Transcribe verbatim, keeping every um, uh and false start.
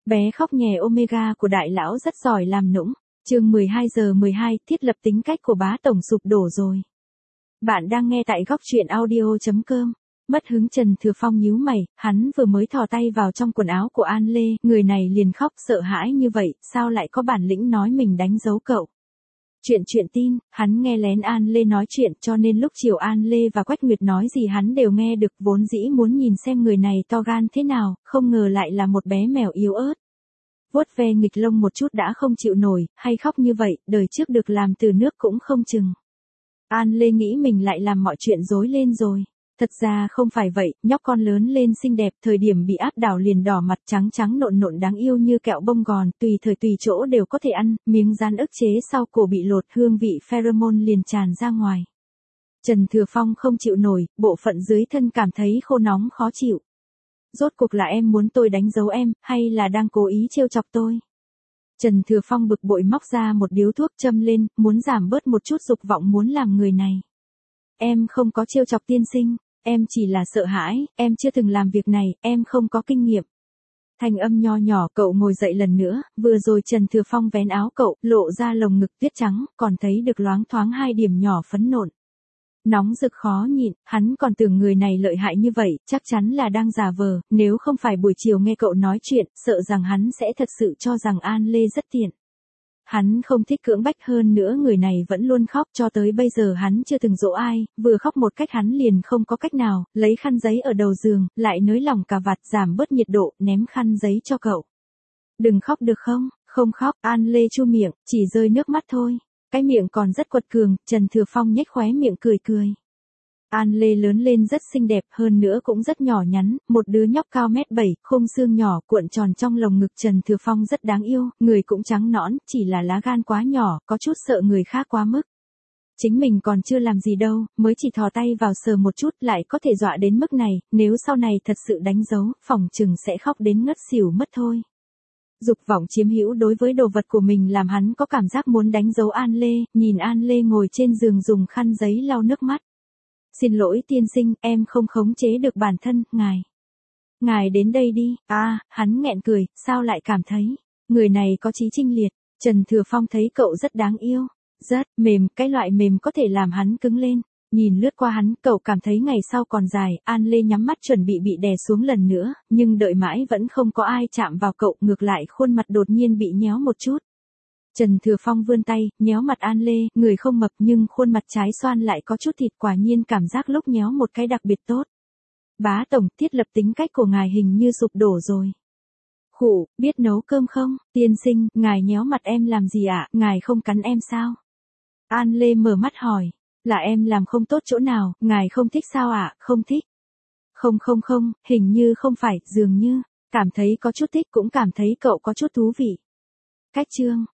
Bé khóc nhè Omega của đại lão rất giỏi làm nũng. Chương mười hai giờ mười hai, thiết lập tính cách của bá tổng sụp đổ rồi. Bạn đang nghe tại góc truyện audio chấm com. Mất hứng Trần Thừa Phong nhíu mày, hắn vừa mới thò tay vào trong quần áo của An Lê, người này liền khóc sợ hãi như vậy, sao lại có bản lĩnh nói mình đánh dấu cậu. Chuyện chuyện tin, hắn nghe lén An Lê nói chuyện cho nên lúc chiều An Lê và Quách Nguyệt nói gì hắn đều nghe được, vốn dĩ muốn nhìn xem người này to gan thế nào, không ngờ lại là một bé mèo yếu ớt. Vuốt ve nghịch lông một chút đã không chịu nổi, hay khóc như vậy, đời trước được làm từ nước cũng không chừng. An Lê nghĩ mình lại làm mọi chuyện rối lên rồi. Thật ra không phải vậy, nhóc con lớn lên xinh đẹp, thời điểm bị áp đảo liền đỏ mặt trắng trắng nộn nộn đáng yêu như kẹo bông gòn, tùy thời tùy chỗ đều có thể ăn, miếng rán ức chế sau cổ bị lột, hương vị pheromone liền tràn ra ngoài. Trần Thừa Phong không chịu nổi, bộ phận dưới thân cảm thấy khô nóng khó chịu. Rốt cuộc là em muốn tôi đánh dấu em, hay là đang cố ý trêu chọc tôi? Trần Thừa Phong bực bội móc ra một điếu thuốc châm lên, muốn giảm bớt một chút dục vọng muốn làm người này. Em không có trêu chọc tiên sinh, em chỉ là sợ hãi, em chưa từng làm việc này, em không có kinh nghiệm. Thanh âm nho nhỏ, cậu ngồi dậy lần nữa, vừa rồi Trần Thừa Phong vén áo cậu, lộ ra lồng ngực tuyết trắng, còn thấy được loáng thoáng hai điểm nhỏ phấn nộn. Nóng rực khó nhịn, hắn còn tưởng người này lợi hại như vậy, chắc chắn là đang giả vờ, nếu không phải buổi chiều nghe cậu nói chuyện, sợ rằng hắn sẽ thật sự cho rằng An Lê rất tiện. Hắn không thích cưỡng bách, hơn nữa người này vẫn luôn khóc, cho tới bây giờ hắn chưa từng dỗ ai, vừa khóc một cách hắn liền không có cách nào, lấy khăn giấy ở đầu giường, lại nới lỏng cà vạt giảm bớt nhiệt độ, ném khăn giấy cho cậu. Đừng khóc được không, không khóc, An Lê chu miệng, chỉ rơi nước mắt thôi. Cái miệng còn rất quật cường, Trần Thừa Phong nhếch khóe miệng cười cười. An Lê lớn lên rất xinh đẹp, hơn nữa cũng rất nhỏ nhắn, một đứa nhóc cao mét bảy, khung xương nhỏ, cuộn tròn trong lồng ngực Trần Thừa Phong rất đáng yêu, người cũng trắng nõn, chỉ là lá gan quá nhỏ, có chút sợ người khác quá mức. Chính mình còn chưa làm gì đâu, mới chỉ thò tay vào sờ một chút lại có thể dọa đến mức này, nếu sau này thật sự đánh dấu, phỏng chừng sẽ khóc đến ngất xỉu mất thôi. Dục vọng chiếm hữu đối với đồ vật của mình làm hắn có cảm giác muốn đánh dấu An Lê, nhìn An Lê ngồi trên giường dùng khăn giấy lau nước mắt. Xin lỗi tiên sinh, em không khống chế được bản thân, ngài. Ngài đến đây đi, à, hắn nghẹn cười, sao lại cảm thấy, người này có chí chinh liệt. Trần Thừa Phong thấy cậu rất đáng yêu, rất mềm, cái loại mềm có thể làm hắn cứng lên. Nhìn lướt qua hắn, cậu cảm thấy ngày sau còn dài, An Lê nhắm mắt chuẩn bị bị đè xuống lần nữa, nhưng đợi mãi vẫn không có ai chạm vào cậu, ngược lại khuôn mặt đột nhiên bị nhéo một chút. Trần Thừa Phong vươn tay, nhéo mặt An Lê, người không mập nhưng khuôn mặt trái xoan lại có chút thịt, quả nhiên cảm giác lúc nhéo một cái đặc biệt tốt. Bá tổng, thiết lập tính cách của ngài hình như sụp đổ rồi. Khụ, biết nấu cơm không, tiên sinh, ngài nhéo mặt em làm gì ạ, ngài không cắn em sao? An Lê mở mắt hỏi. Là em làm không tốt chỗ nào, ngài không thích sao ạ, không thích. Không không không, hình như không phải, dường như, cảm thấy có chút thích cũng cảm thấy cậu có chút thú vị. Cách chương,